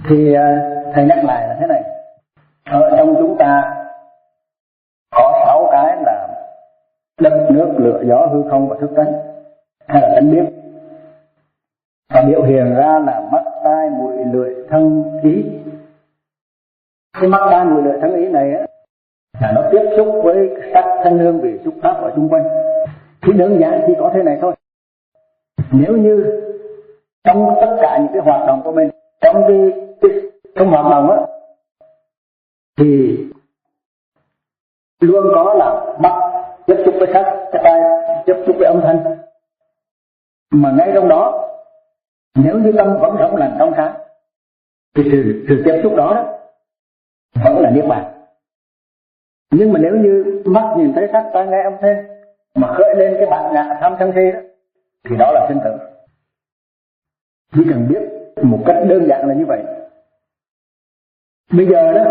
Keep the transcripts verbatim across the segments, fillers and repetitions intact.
Thì thầy nhắc lại là thế này, ở trong chúng ta có sáu cái là đất nước lửa gió hư không và thức tánh, hay là tánh biết, và biểu hiện ra là mắt tai mũi lưỡi thân ý. Cái mắt tai mũi lưỡi thân ý này á là nó tiếp xúc với sắc thanh hương vị xúc pháp ở xung quanh. Thì đơn giản chỉ có thế này thôi. Nếu như trong tất cả những cái hoạt động của mình, trong cái, cái trong hoạt động á, thì luôn có là mắt tiếp xúc với sắc, cái tai tiếp xúc với âm thanh, mà ngay trong đó nếu như tâm vẫn rộng lành trong sáng thì sự, sự tiếp xúc đó, đó vẫn là niết bàn. Nhưng mà nếu như mắt nhìn thấy sắc, tai nghe âm thanh mà khởi lên cái bản ngã tham sân si đó, thì đó là sinh tử. Chỉ cần biết một cách đơn giản là như vậy. Bây giờ đó,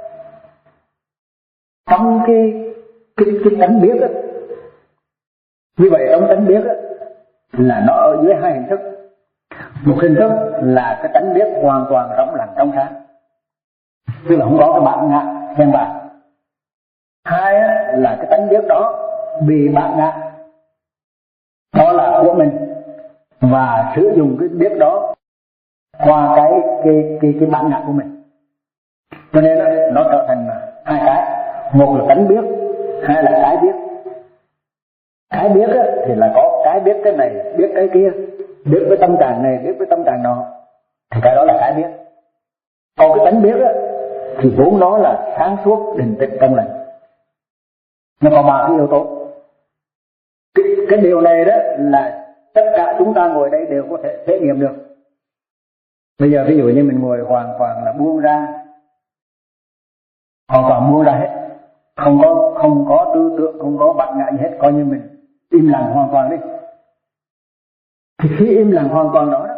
trong cái cái, cái tánh biết đó, như vậy trong tánh biết đó, là nó ở dưới hai hình thức. Một hình thức là cái tánh biết hoàn toàn rộng lặng trong sáng, tức là không có cái bản ngã khen bạc. Hai là cái tánh biết đó bị bản ngã, đó là của mình, và sử dụng cái biết đó qua cái cái cái cái bản ngã của mình. Cho nên nó trở thành hai cái, một là tánh biết, hai là cái biết. Cái biết thì là có cái biết cái này, biết cái kia, biết với tâm trạng này, biết với tâm trạng nọ, thì cái đó là cái biết. Còn cái tánh biết thì vốn nó là sáng suốt, định tĩnh, trong lành. Nó có ba cái yếu tố. Cái, cái điều này đó là tất cả chúng ta ngồi đây đều có thể thể nghiệm được. Bây giờ ví dụ như mình ngồi hoàn toàn là buông ra, hoàn toàn buông ra hết, không có không có tư tưởng, không có bản ngã gì hết, coi như mình im lặng hoàn toàn đi. Thì khi im lặng hoàn toàn đó, đó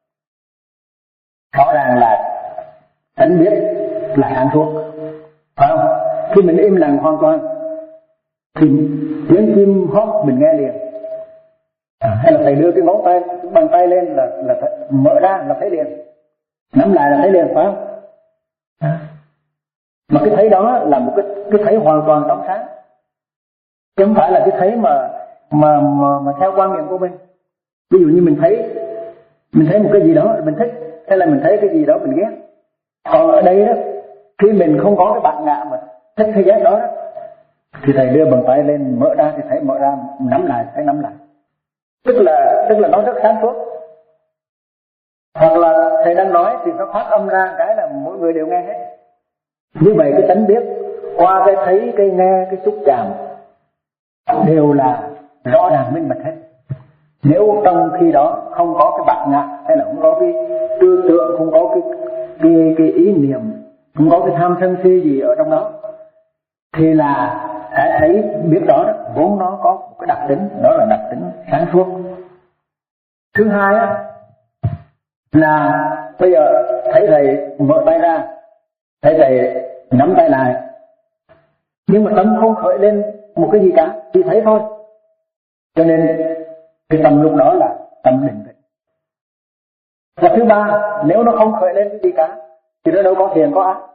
rõ ràng là tánh biết là sáng suốt, phải không? Khi mình im lặng hoàn toàn thì tiếng chim hót mình nghe liền. À, hay là thầy đưa cái ngón tay, cái bàn tay lên là là mở ra là thấy liền, nắm lại là thấy liền, phải không? À. Mà cái thấy đó là một cái cái thấy hoàn toàn trong sáng, chứ không phải là cái thấy mà mà mà, mà theo quan niệm của mình. Ví dụ như mình thấy mình thấy một cái gì đó mình thích, hay là mình thấy cái gì đó mình ghét. Còn ở đây đó, khi mình không có cái bản ngã mà thích hay ghét đó, đó thì thầy đưa bàn tay lên mở ra thì thấy mở ra, nắm lại thấy nắm lại. Tức là tức là nó rất sáng suốt. Hoặc là thầy đang nói thì nó phát âm ra cái là mỗi người đều nghe hết. Như vậy cái tánh biết qua cái thấy, cái nghe, cái xúc chạm đều là rõ ràng minh bạch hết. Nếu trong khi đó không có cái bản ngã, hay là không có cái tư tưởng, không có cái cái, cái ý niệm, không có cái tham sân si gì ở trong đó, thì là hãy thấy biết đó, đó vốn nó có một cái đặc tính, đó là đặc tính sáng suốt. Thứ hai á, là bây giờ thấy thầy mở tay ra, thấy thầy nắm tay lại, nhưng mà tâm không khởi lên một cái gì cả, chỉ thấy thôi. Cho nên cái tâm lúc đó là tâm định tĩnh. Và thứ ba, nếu nó không khởi lên cái gì cả thì nó đâu có thiền có ác,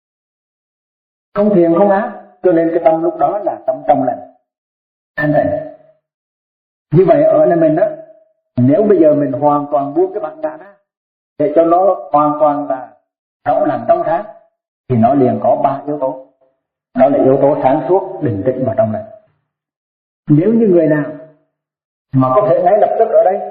không thiền không ác, cho nên cái tâm lúc đó là tâm trong lành, thanh tịnh. Như vậy ở nơi mình đó, nếu bây giờ mình hoàn toàn buông cái bản ngã đó để cho nó hoàn toàn là rộng lành trong sáng, thì nó liền có ba yếu tố. Đó là yếu tố sáng suốt, định tĩnh và trong lành. Nếu như người nào mà có thể ngay lập tức ở đây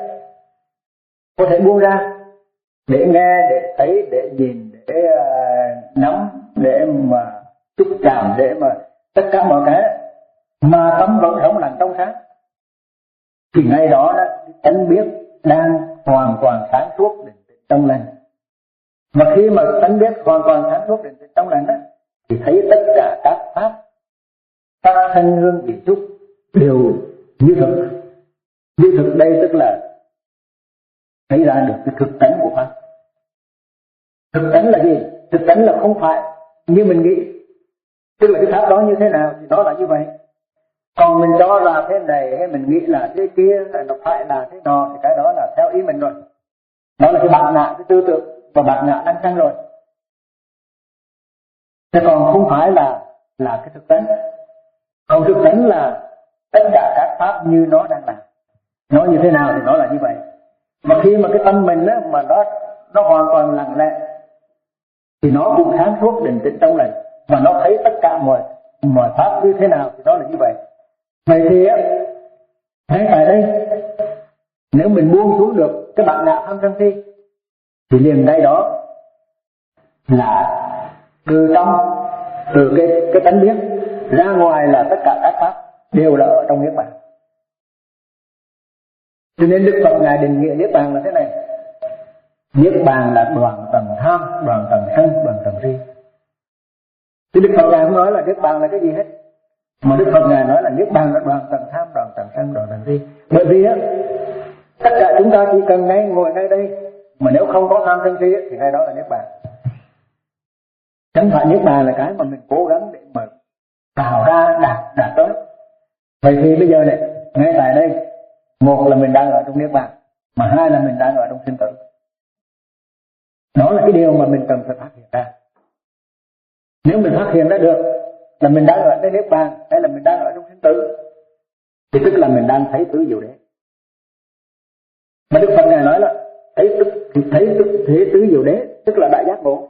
có thể buông ra để nghe, để thấy, để nhìn, để uh, nắm, để mà xúc chạm, để mà tất cả mọi cái, mà tâm vẫn rộng lành trong sáng, thì ngay đó đó tánh biết đang hoàn toàn sáng suốt, định tĩnh, trong lành. Mà khi mà tánh biết hoàn toàn sáng suốt, định tĩnh, trong lành đó, thì thấy tất cả các pháp, các thanh hương vị xúc đều như thực. Như thực đây tức là thấy ra được cái thực tánh của pháp. Thực tánh là gì? Thực tánh là không phải như mình nghĩ, tức là cái pháp đó như thế nào thì đó là như vậy. Còn mình cho là thế này, hay mình nghĩ là thế kia, hay nó phải là thế nọ, thì cái đó là theo ý mình rồi. Đó là cái bản ngã, cái tư tưởng và bản ngã đang sanh rồi. Thế còn không phải là là cái thực tánh. Còn thực tánh là tất cả các pháp như nó đang làm. Nó như thế nào thì nó là như vậy. Mà khi mà cái tâm mình á, mà nó nó hoàn toàn lặng lẽ thì nó cũng sáng suốt định tĩnh trong lành, và nó thấy tất cả mọi mọi pháp như thế nào thì nó là như vậy. Vậy thì á, ngay tại đây nếu mình buông xuống được cái bản ngã tham sân si thì liền đây đó là từ trong từ cái cái tánh biết ra ngoài là tất cả các pháp đều là ở trong niết bàn. Cho nên Đức Phật ngài định nghĩa niết bàn là thế này: niết bàn là đoạn tầng tham, đoạn tầng sân, đoạn tầng si. Thì Đức Phật ngài không nói là niết bàn là cái gì hết, mà Đức Phật ngài nói là niết bàn là đoạn tầng tham, đoạn tầng sân, đoạn tầng si. Bởi vì á, tất cả chúng ta chỉ cần ngay ngồi ngay đây, mà nếu không có tham sân si thì ngay đó là niết bàn. Chẳng phải niết bàn là cái mà mình cố gắng để mà tạo ra đạt đạt tới. Vậy thì bây giờ này, ngay tại đây, một là mình đang ở trong niết bàn, mà hai là mình đang ở trong sinh tử. Đó là cái điều mà mình cần phải phát hiện ra. Nếu mình phát hiện ra được là mình đang ở trong niết bàn hay là mình đang ở trong sinh tử, thì tức là mình đang thấy tứ diệu đế. Mà Đức Phật ngài nói là thấy tức thì thấy tức thế tứ diệu đế, tức là đại giác ngộ.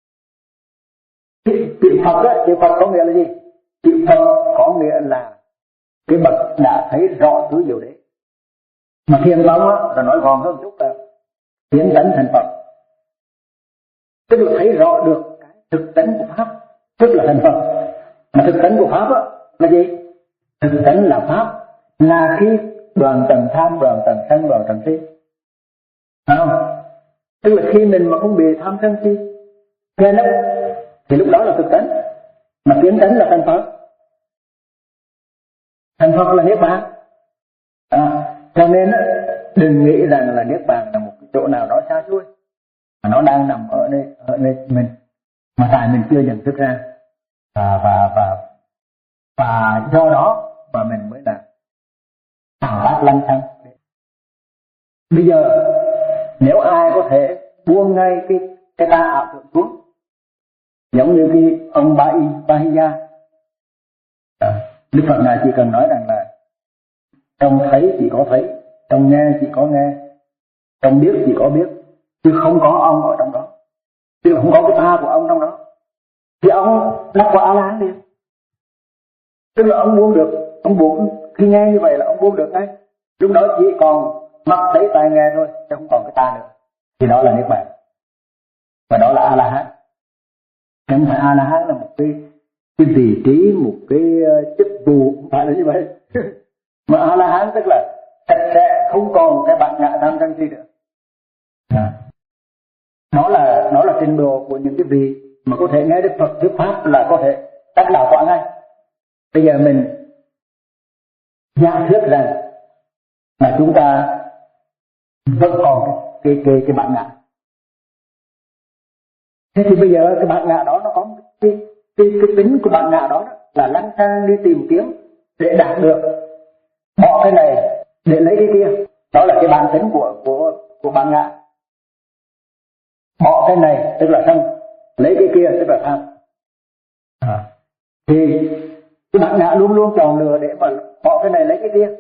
Chữ Phật á, chữ Phật có nghĩa là gì? Chữ Phật có nghĩa là cái bậc đã thấy rõ tứ diệu đế. Mà Thiền tông á, là nói gọn hơn chút là tiến tánh thành Phật, tức là thấy rõ được cái thực tánh của pháp, tức là thành Phật. Mà thực tánh của pháp á, là gì? Thực tánh là pháp, là khi đoàn tầng tham, đoàn tầng sân, đoàn tầng si. Phải không? Tức là khi mình mà không bị tham sân si che lấp thì lúc đó là thực tánh. Mà tiến tánh là thành Phật. Thành Phật là niết bàn. À, cho nên đừng nghĩ rằng là niết bàn là một cái chỗ nào đó xa xôi, mà nó đang nằm ở đây, ở đây mình, mà tại mình chưa nhận thức ra, và và và và do đó mà mình mới là tạo tác lăng xăng. Bây giờ nếu ai có thể buông ngay cái cái ta ảo tưởng xuống, giống như cái ông Ba Y Ba Hi Gia, Đức Phật ngài chỉ cần nói rằng là trong thấy chỉ có thấy, trong nghe chỉ có nghe, trong biết chỉ có biết, chứ không có ông ở trong đó, chứ không có cái ta của ông trong đó, thì ông đắc quả A-la-hán liền. Tức là ông buông được, ông buông khi nghe như vậy là ông buông được ngay. Lúc đó chỉ còn mắt thấy tai nghe thôi, chứ không còn cái ta nữa, thì đó là niết bàn, và đó là A-la-hán. Chẳng phải A-la-hán là một cái cái vị trí, một cái chức vụ, không phải là như vậy. Mà A-la-hán tức là sạch sẽ, không còn cái bản ngã tham sân si nữa. À. Nó là nó là trình độ của những cái vị mà có thể nghe Đức Phật thuyết pháp là có thể đắc đạo quả ngay. Bây giờ mình giả thuyết rằng là chúng ta vẫn còn cái cái cái, cái bản ngã. Thế thì bây giờ cái bản ngã đó nó có cái cái, cái tính của bản ngã đó, đó là lăng xăng đi tìm kiếm để đạt được, bỏ cái này để lấy cái kia. Đó là cái bản tính của của của bản ngã. Bỏ cái này tức là sân, lấy cái kia tức là tham. À. Thì cái bản ngã luôn luôn chọn lựa để mà bỏ cái này lấy cái kia.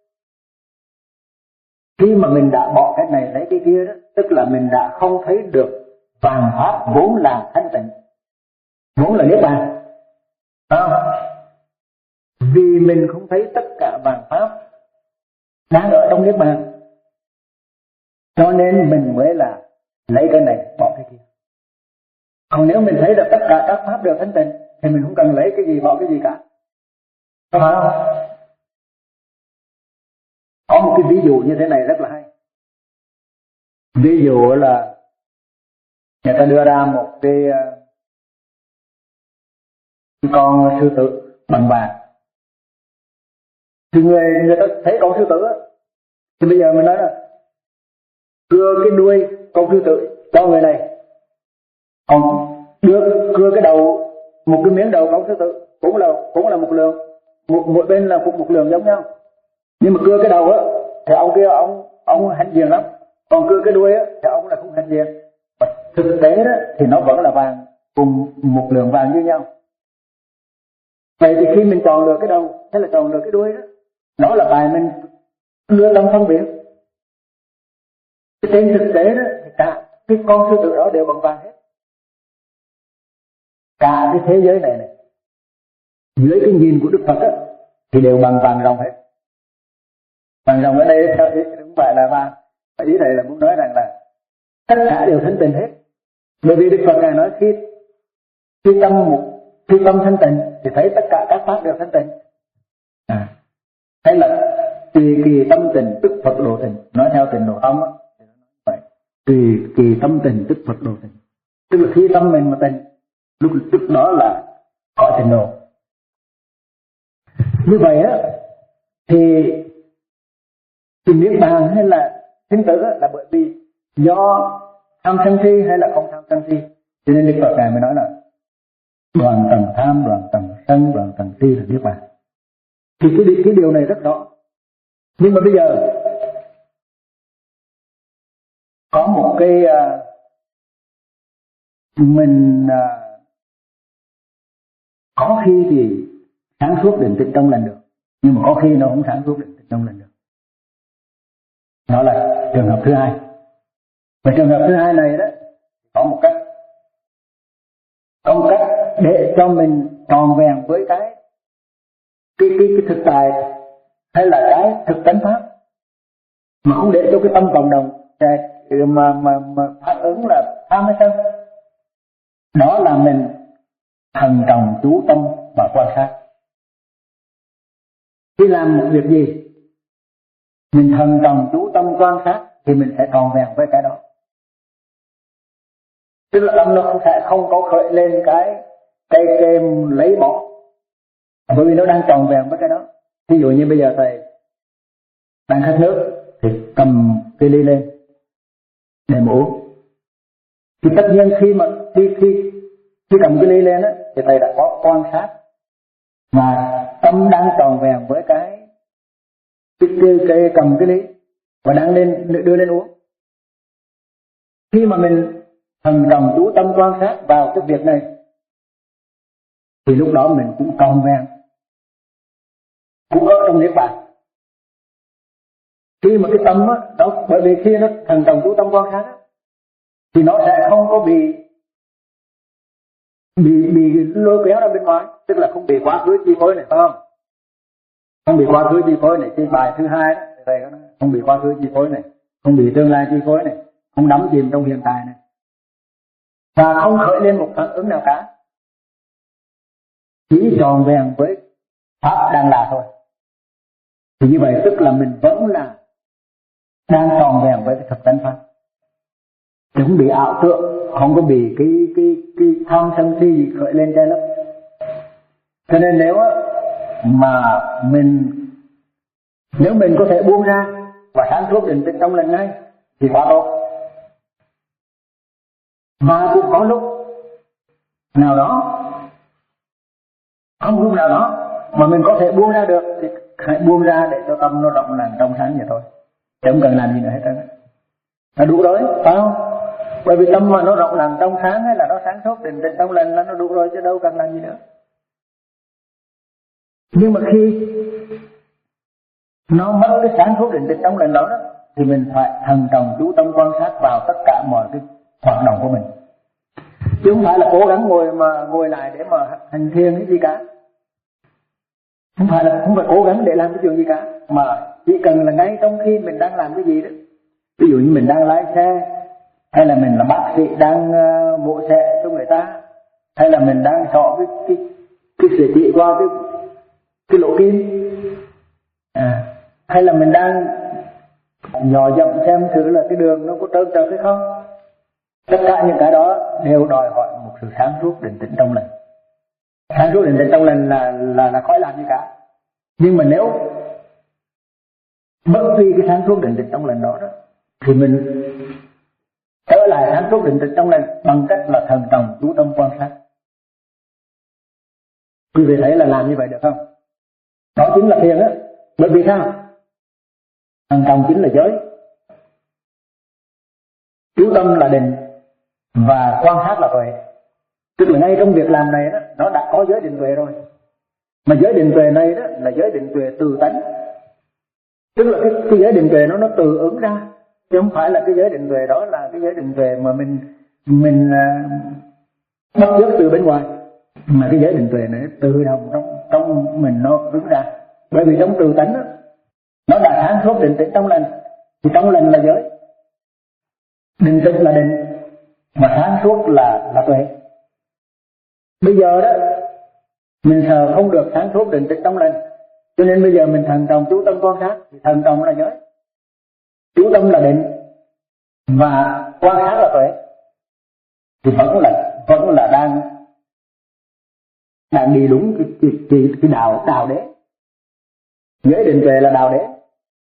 Khi mà mình đã bỏ cái này lấy cái kia đó, tức là mình đã không thấy được vạn pháp vốn là thanh tịnh, vốn là niết bàn. À. Vì mình không thấy tất cả vạn pháp đang ở trong niết bàn, cho nên mình mới là lấy cái này bỏ cái kia. Còn nếu mình thấy được tất cả các pháp đều thanh tịnh thì mình không cần lấy cái gì bỏ cái gì cả. Có phải không? Có một cái ví dụ như thế này rất là hay. Ví dụ là người ta đưa ra một cái, cái con sư tử bằng vàng. Thì người, người ta thấy con sư tử á, thì bây giờ mình nói là cưa cái đuôi con sư tử cho người này, còn đưa cưa cái đầu, một cái miếng đầu con sư tử cũng là cũng là một lượng, một mỗi bên là một một lượng giống nhau. Nhưng mà cưa cái đầu á thì ông kia ông ông hạnh diện lắm, còn cưa cái đuôi á thì ông là không hạnh diện. Và thực tế đó thì nó vẫn là vàng, cùng một lượng vàng như nhau. Vậy thì khi mình chọn lựa cái đầu hay là chọn lựa cái đuôi đó, đó là bài mình đưa tâm phân biệt. Trên thực tế đó thì cả cái con sư tử đó đều bằng vàng hết. Cả cái thế giới này này dưới cái nhìn của Đức Phật á thì đều bằng vàng ròng hết. Vàng ròng ở đây không phải là vàng, ý thầy là muốn nói rằng là tất cả đều thanh tịnh hết. Bởi vì Đức Phật ngài nói khi khi tâm một khi tâm thanh tịnh thì thấy tất cả các pháp đều thanh tịnh. À, hay là tùy kỳ tâm tình tức Phật độ tình, nói theo tình độ tâm á, tùy kỳ tâm tình tức Phật độ tình, tức là khi tâm mình mà tình, lúc lúc đó là có tình độ. Như vậy á thì thì niết bàn hay là sinh tử á, là bởi vì do tham sân si hay là không tham sân si, cho nên Đức Phật ngài mới nói là đoàn tầng tham, đoàn tầng sân, đoàn tầng si là niết bàn. Thì cái, cái điều này rất rõ. Nhưng mà bây giờ có một cái uh, mình uh, có khi thì sáng suốt định tĩnh trong lành được, nhưng mà có khi nó không sáng suốt định tĩnh trong lành được. Đó là trường hợp thứ hai. Và trường hợp thứ hai này đó có một cách, có một cách để cho mình tròn vẹn với cái cái cái, cái thực tại hay là cái thực tánh pháp, mà không để cho cái tâm cộng đồng mà mà mà phản ứng là tham hay sân. Đó là mình thần trọng chú tâm và quan sát. Khi làm một việc gì mình thần trọng chú tâm quan sát thì mình sẽ tròn vẹn với cái đó. Tức là tâm nó không sẽ không có khởi lên cái cây kem lấy bỏ, bởi vì nó đang tròn vẹn với cái đó. Ví dụ như bây giờ thầy đang khát nước thì cầm cái ly lên để mà uống, thì tất nhiên khi mà khi khi khi cầm cái ly lên á thì thầy đã có quan sát mà tâm đang tròn vẹn với cái cái, cái, cái cầm cái ly và đang lên đưa lên uống. Khi mà mình thần trọng chú tâm quan sát vào cái việc này thì lúc đó mình cũng tròn vẹn, cũng ở trong niết bàn. Khi mà cái tâm á, đó, bởi vì khi nó thần trọng chú tâm quan sát á, thì nó sẽ không có bị bị bị lôi kéo ra bên ngoài, tức là không bị quá khứ chi phối này, phải không? Không bị quá khứ chi phối này. Cái bài thứ hai đó, thầy có nói không bị quá khứ chi phối này, không bị tương lai chi phối này, không đắm chìm trong hiện tại này, và không khởi lên một phản ứng nào cả, chỉ tròn vẹn với pháp đang là thôi. Thì như vậy tức là mình vẫn là đang tròn vẹn với cái thực tánh pháp, chứ không bị ảo tưởng, không có bị cái cái cái tham sân si gì khởi lên trái lấp. Cho nên nếu mà mình nếu mình có thể buông ra và sáng suốt định tĩnh trong lành ngay thì quá tốt. Mà cũng có lúc nào đó, không lúc nào đó mà mình có thể buông ra được thì hãy buông ra để cho tâm nó rộng lành trong sáng vậy thôi, chứ không cần làm gì nữa hết trơn. Là đủ rồi, phải không? Bởi vì tâm mà nó rộng lành trong sáng hay là nó sáng suốt định tĩnh trong lành là nó đủ rồi, chứ đâu cần làm gì nữa. Nhưng mà khi nó mất cái sáng suốt định tĩnh trong lành đó, đó thì mình phải thần trọng chú tâm quan sát vào tất cả mọi cái hoạt động của mình, chứ không phải là cố gắng ngồi mà ngồi lại để mà hành thiền cái gì cả. Không phải là không phải cố gắng để làm cái chuyện gì cả, mà chỉ cần là ngay trong khi mình đang làm cái gì đó, ví dụ như mình đang lái xe, hay là mình là bác sĩ đang uh, mổ xẻ cho người ta, hay là mình đang sọ cái cái cái sửa trị qua cái cái lỗ kim, à, hay là mình đang nhỏ dậm xem thử là cái đường nó có trơn trượt hay không. Tất cả những cái đó đều đòi hỏi một sự sáng suốt định tĩnh trong lành. Sáng suốt định tĩnh trong lành là là là khỏi làm gì cả. Nhưng mà nếu bất vi cái sáng suốt định tĩnh trong lành đó, đó thì mình trở lại sáng suốt định tĩnh trong lành bằng cách là thần trọng chú tâm quan sát. Quý vị thấy là làm như vậy được không? Đó chính là thiền á. Bởi vì sao? Thần trọng chính là giới, chú tâm là định, và quan sát là tuệ. Tức là ngay trong việc làm này đó, nó đã có giới định tuệ rồi. Mà giới định tuệ này đó là giới định tuệ từ tánh. Tức là cái, cái giới định tuệ nó nó từ ứng ra, chứ không phải là cái giới định tuệ đó là cái giới định tuệ mà mình mình uh, bắt chước từ bên ngoài, mà cái giới định tuệ này tự động trong trong mình nó ứng ra. Bởi vì trong từ tánh đó, nó đã sáng suốt định tĩnh trong lành, thì trong lành là giới, định tĩnh là định, mà sáng suốt là là tuệ. Bây giờ đó mình sợ không được sáng suốt định tĩnh trong lành, cho nên bây giờ mình thần trọng chú tâm quan sát, thì thần trọng là giới, chú tâm là định, và quan sát là tuệ, thì vẫn là vẫn là đang đang đi đúng cái cái, cái, cái đạo đạo đế. Giới định tuệ là đạo đế,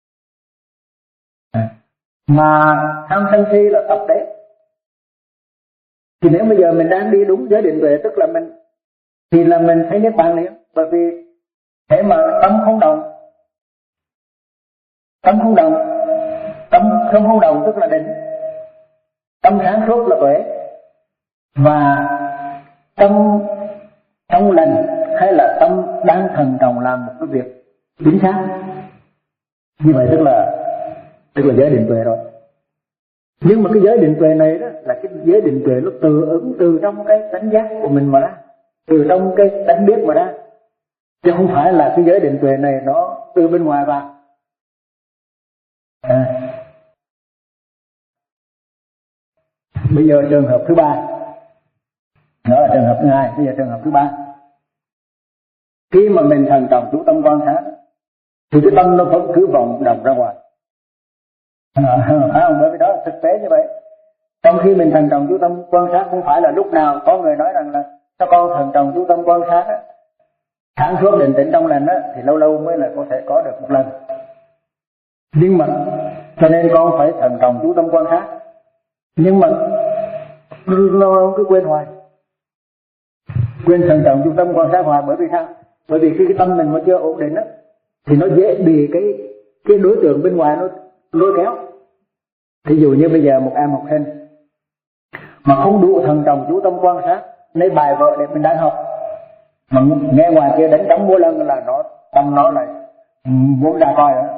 mà tham sân si là tập đế. Thì nếu bây giờ mình đang đi đúng giới định tuệ, tức là mình thì là mình thấy niết bàn liền. Bởi vì thế mà tâm không động, tâm không động, tâm không không động tức là định, tâm sáng suốt là tuệ, và tâm trong lành hay là tâm đang thần trọng làm một cái việc chính xác. Như vậy tức là tức là giới định tuệ rồi. Nhưng mà cái giới định tuệ này đó là cái giới định tuệ nó tự ứng từ trong cái tánh giác của mình mà ra, từ trong cái tánh biết mà ra, chứ không phải là cái giới định tuệ này nó từ bên ngoài vào. À. Bây giờ trường hợp thứ ba, đó là trường hợp thứ hai. Bây giờ trường hợp thứ ba, khi mà mình thần trọng chú tâm quan sát thì cái tâm nó vẫn cứ vọng động ra ngoài. À, phải không? Bởi vì đó là thực tế như vậy. Trong khi mình thần trọng chú tâm quan sát, không phải là lúc nào có người nói rằng là sao con thần trọng chú tâm quan sát á, sáng suốt định tĩnh trong lành á, thì lâu lâu mới là có thể có được một lần. Nhưng mà cho nên con phải thần trọng chú tâm quan sát, nhưng mà lâu lâu cứ quên hoài, quên thần trọng chú tâm quan sát hoài. Bởi vì sao? Bởi vì khi cái tâm mình mà chưa ổn định á, thì nó dễ bị cái cái đối tượng bên ngoài nó lôi kéo. Ví dụ như bây giờ một em học sinh mà không đủ thần trọng chú tâm quan sát, lấy bài vở để mình đang học mà nghe ngoài kia đánh trống múa lân là nó tâm nó lại muốn ra coi nữa.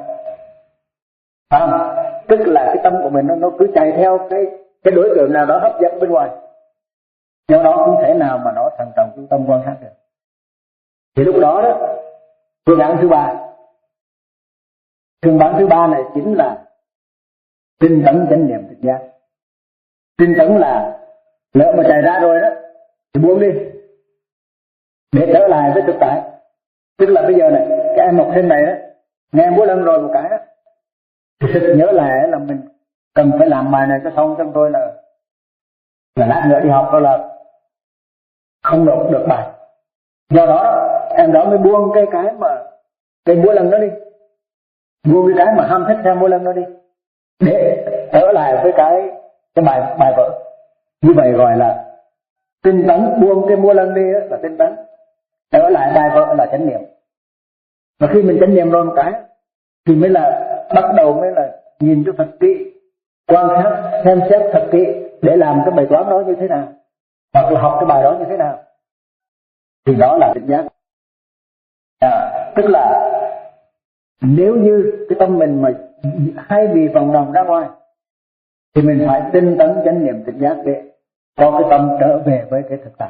À, tức là cái tâm của mình nó, nó cứ chạy theo cái cái đối tượng nào đó hấp dẫn bên ngoài, do đó không thể nào mà nó thần trọng chú tâm quan sát được. Thì lúc đó đó, phương án thứ ba, phương án thứ ba này chính là tinh tấn chánh niệm tỉnh giác. Tinh tấn là lỡ mà chạy ra rồi đó thì buông đi để trở lại với thực tại. Tức là bây giờ này, cái em học sinh này đó, nghe múa lân rồi một cái đó, thì thực nhớ lại là mình cần phải làm bài này cho xong, trong tôi là là lát nữa đi học đó là không nộp được bài. Do đó em đó mới buông cái cái mà cái múa lân đó đi, buông cái cái mà ham thích theo múa lân đó đi, để trở lại với cái cái bài bài vở. Như vậy gọi là tinh tấn. Buông cái múa lân đi là tinh tấn, trở lại bài vở là chánh niệm. Và khi mình chánh niệm rồi một cái thì mới là bắt đầu mới là nhìn cho thật kỹ, quan sát xem xét thật kỹ để làm cái bài toán đó như thế nào, hoặc là học cái bài đó như thế nào, thì đó là tỉnh giác. À, tức là nếu như cái tâm mình mà hay bị vòng đồng ra ngoài thì mình phải tinh tấn chánh niệm tỉnh giác để cho cái tâm trở về với cái thực tại.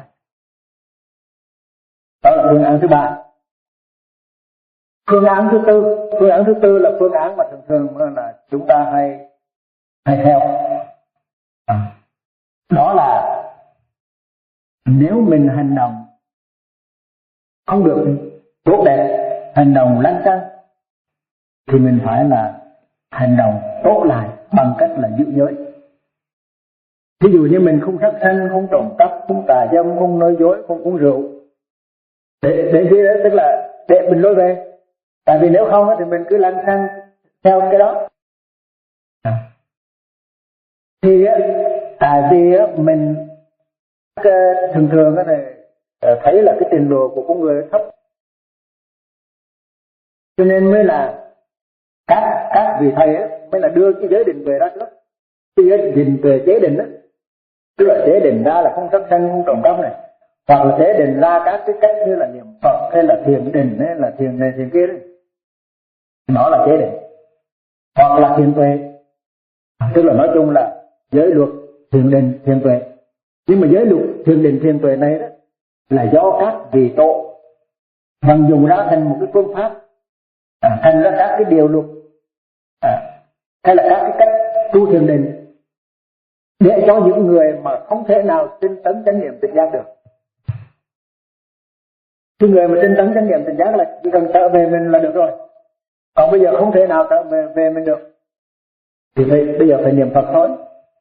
Đó là phương án thứ ba. Phương án thứ tư, phương án thứ tư là phương án mà thường thường là chúng ta hay hay theo. Đó là nếu mình hành động không được tốt đẹp, hành động lăng xăng, thì mình phải là hành động tốt lại bằng cách là giữ giới. Ví dụ như mình không sát sanh, không trộm cắp, không tà dâm, không nói dối, không uống rượu, để để gì đó, tức là để mình lôi về. Tại vì nếu không thì mình cứ lăng xăng theo cái đó. Thì tại vì mình thường thường thấy là cái trình độ của con người thấp, cho nên mới là các các vị thầy mới là đưa cái giới định tuệ ra trước. Cái giới định tuệ chế định đó Tức là chế định ra là không sát sanh, không trộm cắp này, hoặc là chế định ra các cái cách như là niệm Phật hay là thiền định hay là thiền này thiền kia đấy, đó là chế định. Hoặc là thiền tuệ, tức là nói chung là giới luật thiền định thiền tuệ. Nhưng mà giới luật thiền định thiền tuệ này đó là do các vị tổ vận dụng ra thành một cái phương pháp, à, thành ra các cái điều luật, à, hay là các cái cách tu thiền định để cho những người mà không thể nào tinh tấn chánh niệm tỉnh giác được. Cái người mà tinh tấn chánh niệm tỉnh giác là chỉ cần trở về mình là được rồi. Còn bây giờ không thể nào trở về, về mình được thì phải, bây giờ phải niệm Phật thôi.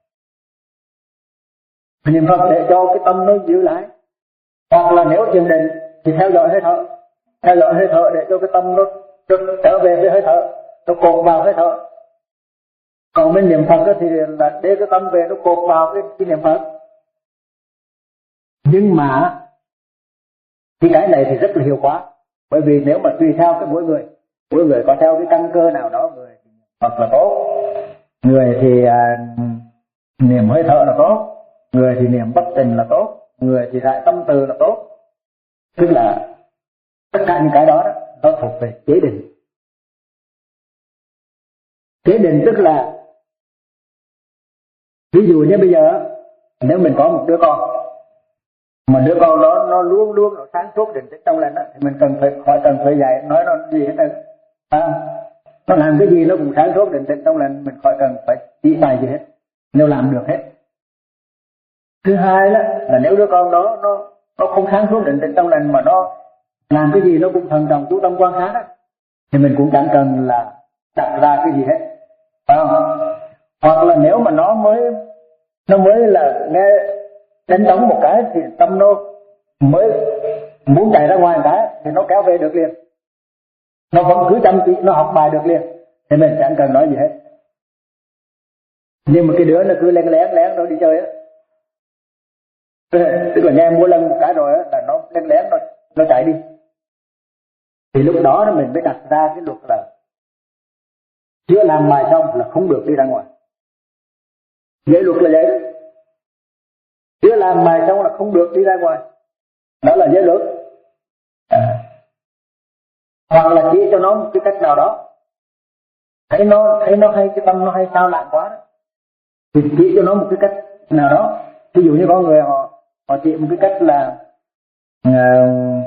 Phải niệm Phật để cho cái tâm nó giữ lại. Hoặc là nếu thiền định thì theo dõi hơi thở, theo dõi hơi thở để cho cái tâm nó, nó trở về với hơi thở, nó cột vào hơi thở. Còn bên niệm Phật thì là để cái tâm về nó cột vào cái, cái niệm Phật. Nhưng mà thì cái này thì rất là hiệu quả, bởi vì nếu mà tùy theo cái mỗi người, mỗi người có theo cái căn cơ nào đó, người thì niệm Phật là tốt, người thì à, niệm hơi thở là tốt, người thì niệm bất tình là tốt, người thì đại tâm từ là tốt. Tức là tất cả những cái đó, đó nó thuộc về chế định. Chế định tức là ví dụ như bây giờ nếu mình có một đứa con mà đứa con đó nó luôn luôn nó sáng suốt định tĩnh trong lành á, thì mình cần phải khỏi cần phải dạy nói nó gì hết trơn, à, nó làm cái gì nó cũng sáng suốt định tĩnh trong lành, mình khỏi cần phải chỉ bài gì hết, nếu làm được hết. Thứ hai đó là nếu đứa con đó nó nó không sáng suốt định tĩnh trong lành mà nó làm cái gì nó cũng thần trọng chú tâm quan sát á, thì mình cũng chẳng cần là đặt ra cái gì hết, phải không? Hoặc là nếu mà nó mới nó mới là nghe đánh trống một cái thì tâm nó mới muốn chạy ra ngoài một cái thì nó kéo về được liền, nó vẫn cứ chăm chỉ nó học bài được liền, thì mình chẳng cần nói gì hết. Nhưng mà cái đứa nó cứ lén lén lén nó đi chơi á, tức là nghe mua lần một cái rồi á là nó lén lén nó nó chạy đi, thì lúc đó nó mình mới đặt ra cái luật là chưa làm bài xong là không được đi ra ngoài. Giới luật là vậy đó, chưa làm bài xong là không được đi ra ngoài, đó là giới luật. À. Hoặc là chỉ cho nó một cái cách nào đó, thấy nó thấy nó hay cái tâm nó hay sao lạng quá đó, thì chỉ cho nó một cái cách nào đó. Ví dụ như có người họ họ chỉ một cái cách là uh,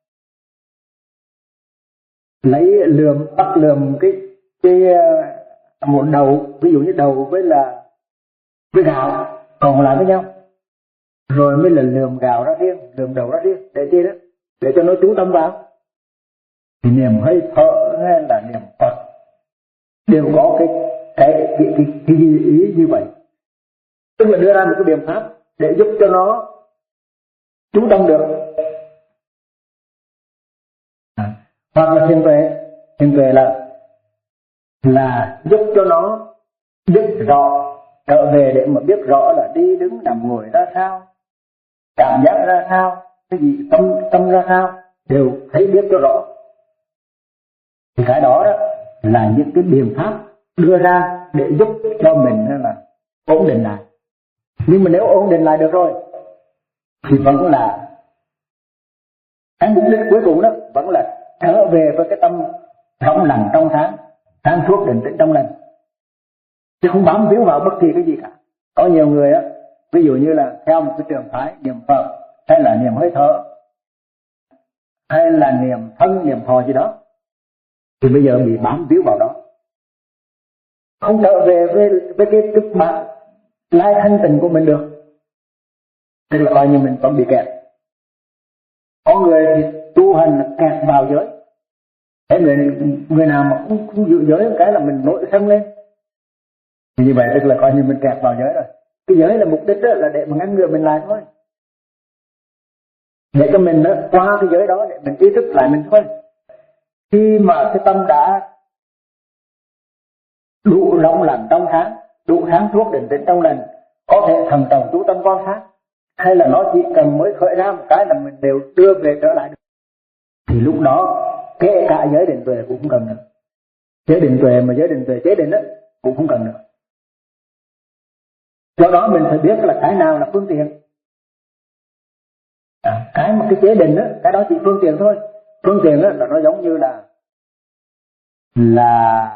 lấy lườm bắt lườm cái cái uh, một đầu, ví dụ như đầu với là với gạo còn lại với nhau, rồi mới là lườm gạo ra riêng, lườm đầu ra riêng, để chi đó, để cho nó chú tâm vào. Thì niệm hơi thở hay là niệm Phật đều có cái cái cái, cái, cái ý như vậy, tức là đưa ra một cái biện pháp để giúp cho nó chú tâm được. À, hoặc là thiền tuệ, thiền tuệ là là giúp cho nó biết rõ, trở về để mà biết rõ là đi đứng nằm ngồi ra sao, cảm giác ra sao, cái gì tâm tâm ra sao, đều thấy biết cho rõ. Thì cái đó, đó là những cái biện pháp đưa ra để giúp cho mình là ổn định lại. Nhưng mà nếu ổn định lại được rồi thì vẫn là cái mục đích cuối cùng đó vẫn là trở về với cái tâm rộng lặng trong sáng, sáng suốt định tĩnh trong lành, chứ không bám víu vào bất kỳ cái gì cả. Có nhiều người á, ví dụ như là theo một cái trường phái niệm Phật hay là niệm hơi thở hay là niệm thân niệm thọ gì đó, thì bây giờ bị bám víu vào đó, không trở về với với cái cái bản lai thanh tịnh của mình được, tức là coi như mình vẫn bị kẹt. Có người thì tu hành là kẹt vào giới, thế người người nào mà không, không giữ giới một cái là mình nổi sân lên, thì như vậy tức là coi như mình kẹt vào giới rồi. Cái giới là mục đích đó là để mà ngăn ngừa mình lại thôi, để cho mình đó, qua cái giới đó để mình ý thức lại mình thôi. Khi mà cái tâm đã đủ rộng lặng trong sáng, đủ sáng suốt định tĩnh trong lành, có thể thần trọng chú tâm quan sát, hay là nó chỉ cần mới khởi ra một cái là mình đều đưa về trở lại được, thì lúc đó kể cả giới định tuệ cũng không cần nữa. Giới định tuệ mà giới định tuệ chế định đó cũng không cần nữa. Do đó mình phải biết là cái nào là phương tiện. À, cái mà cái chế định đó, cái đó chỉ phương tiện thôi. Phương tiện đó là nó giống như là là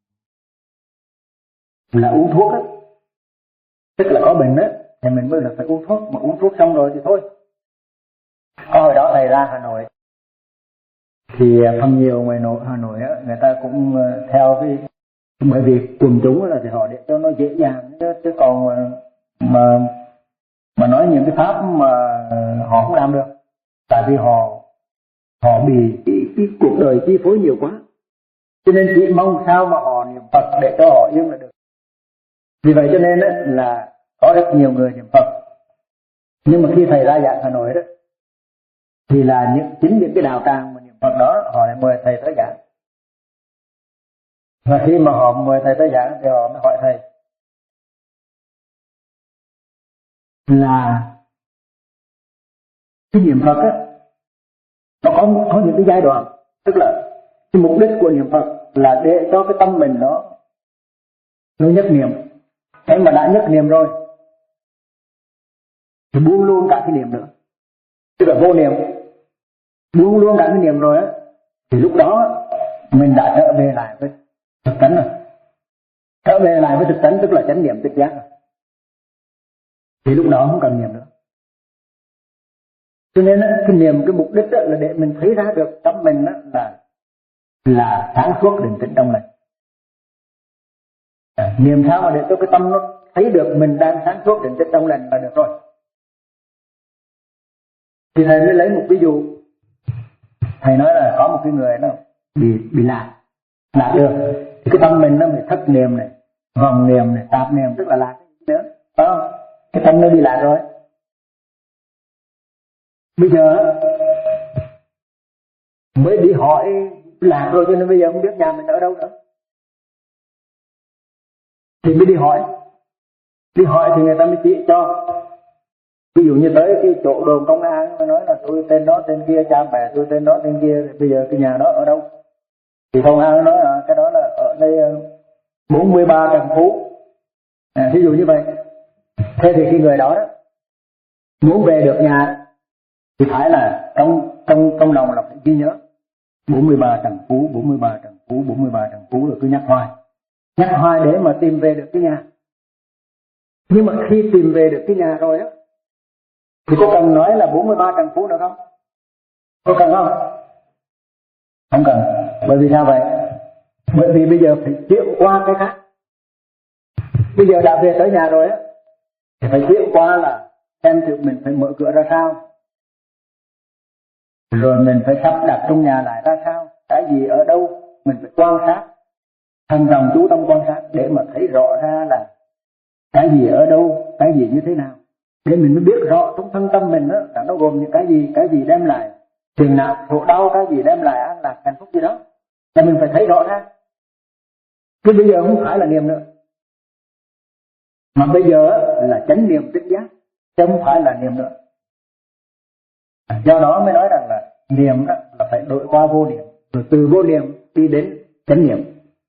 là uống thuốc á, tức là có bệnh á thì mình mới là phải uống thuốc, mà uống thuốc xong rồi thì thôi. Có hồi đó thầy ra Hà Nội thì phần nhiều ngoài nội Hà Nội á, người ta cũng theo cái, bởi vì quần chúng là thì họ để cho nó dễ dàng, chứ còn mà mà nói những cái pháp mà họ không làm được, tại vì họ họ bị cái, cái cuộc đời chi phối nhiều quá, cho nên chỉ mong sao mà họ niệm Phật để cho họ yên là được. Vì vậy cho nên á, là có rất nhiều người niệm Phật, nhưng mà khi thầy ra giảng Hà Nội đó thì là những chính những cái đạo tràng mà niệm Phật đó họ lại mời thầy tới giảng. Và khi mà họ mời thầy tới giảng thì họ mới hỏi thầy là cái niệm Phật á, nó có, có những cái giai đoạn, tức là cái mục đích của niệm Phật là để cho cái tâm mình nó nó nhất niệm. Thế mà đã nhất niệm rồi thì buông luôn cả cái niệm nữa, tức là vô niệm, buông luôn cả cái niệm rồi á, thì lúc đó mình đã trở về lại với thực tánh rồi. Trở về lại với thực tánh tức là chánh niệm tích giác rồi, thì lúc đó không cần niệm nữa. Cho nên cái niệm, cái mục đích là để mình thấy ra được tâm mình là là sáng suốt định tĩnh trong lành. À, niệm sao mà để cho cái tâm nó thấy được mình đang sáng suốt định tĩnh trong lành là được rồi. Thì thầy mới lấy một ví dụ. Thầy nói là có một cái người nó bị bị lạc, lạc được, thì cái tâm mình nó bị thất niệm này, vòng niệm này, tạp niệm, tức là lạc nữa, phải không? Cái tâm nó bị lạc rồi. Bây giờ mới đi hỏi lạc rồi, cho nên bây giờ không biết nhà mình ở đâu nữa. Thì mới đi hỏi, đi hỏi thì người ta mới chỉ cho. Ví dụ như tới cái chỗ đồn công an mới nói là tôi tên đó tên kia, cha mẹ tôi tên đó tên kia, bây giờ cái nhà đó ở đâu? Thì công an nói là cái đó là ở đây bốn mươi ba Trần Phú. À, ví dụ như vậy. Thế thì cái người đó đó muốn về được nhà thì phải là trong trong trong lòng là phải ghi nhớ bốn mươi ba Trần Phú, bốn mươi ba Trần Phú, bốn mươi ba Trần Phú, rồi cứ nhắc hoài, nhắc hoài để mà tìm về được cái nhà. Nhưng mà khi tìm về được cái nhà rồi á, thì có cần nói là bốn mươi ba Trần Phú nữa không? Có cần không? Không cần. Bởi vì sao vậy? Bởi vì bây giờ phải chuyển qua cái khác. Bây giờ đã về tới nhà rồi á, thì phải chuyển qua là xem thử mình phải mở cửa ra sao, rồi mình phải sắp đặt trong nhà lại ra sao, cái gì ở đâu, mình phải quan sát, thận trọng chú tâm quan sát để mà thấy rõ ra là cái gì ở đâu, cái gì như thế nào, để mình mới biết rõ trong thân tâm mình đó là nó gồm những cái gì, cái gì đem lại phiền não khổ đau, cái gì đem lại an lạc hạnh phúc gì đó, là mình phải thấy rõ ra. Chứ bây giờ không phải là niệm nữa, mà bây giờ là chánh niệm tỉnh giác, chứ không phải là niệm nữa. Do đó mới nói rằng là niệm đó là phải đổi qua vô niệm, rồi từ vô niệm đi đến chánh niệm.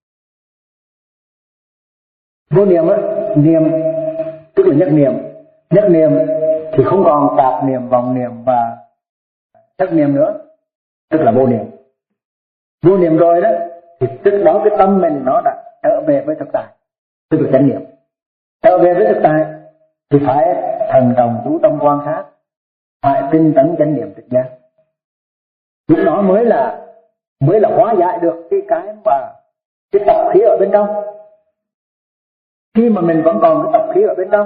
Vô niệm á, niệm tức là nhất niệm, nhất niệm thì không còn tạp niệm, vọng niệm và thất niệm nữa, tức là vô niệm. Vô niệm rồi đó thì tức đó cái tâm mình nó đã trở về với thực tại, tức là chánh niệm. Trở về với thực tại thì phải thần trọng chú tâm quan sát, phải tinh tấn chánh niệm tỉnh giác. Lúc đó mới là mới là hóa giải được cái cái mà cái tập khí ở bên trong. Khi mà mình vẫn còn cái tập khí ở bên trong,